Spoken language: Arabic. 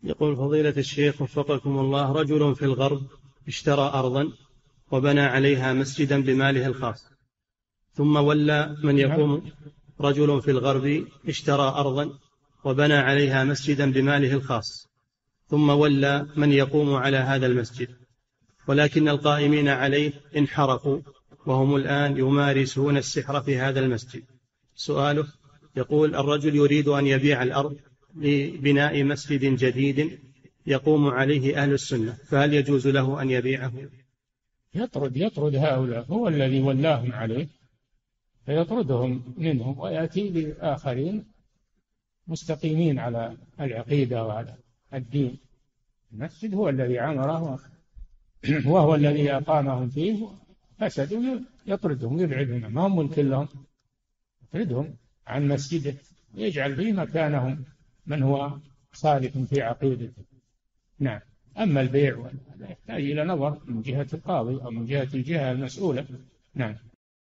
يقول فضيلة الشيخ وفقكم الله، رجل في الغرب اشترى أرضا وبنى عليها مسجدا بماله الخاص، ثم ولى من يقوم. رجل في الغرب اشترى أرضا وبنى عليها مسجدا بماله الخاص، ثم ولى من يقوم على هذا المسجد، ولكن القائمين عليه انحرفوا وهم الآن يمارسون السحر في هذا المسجد. سؤاله، يقول الرجل يريد أن يبيع الأرض لبناء مسجد جديد يقوم عليه أهل السنة، فهل يجوز له أن يبيعه؟ يطرد هؤلاء، هو الذي ولاهم عليه، فيطردهم منهم ويأتي بآخرين مستقيمين على العقيدة وعلى الدين. المسجد هو الذي عمره وهو الذي أقامهم فيه، فسدوا يطردهم يبعدهم، ما هم ملك لهم، يطردهم عن مسجده ويجعل فيه مكانهم من هو صالح في عقيدته. نعم. أما البيع يحتاج إلى نظر من جهة القاضي أو من جهة الجهة المسؤولة. نعم.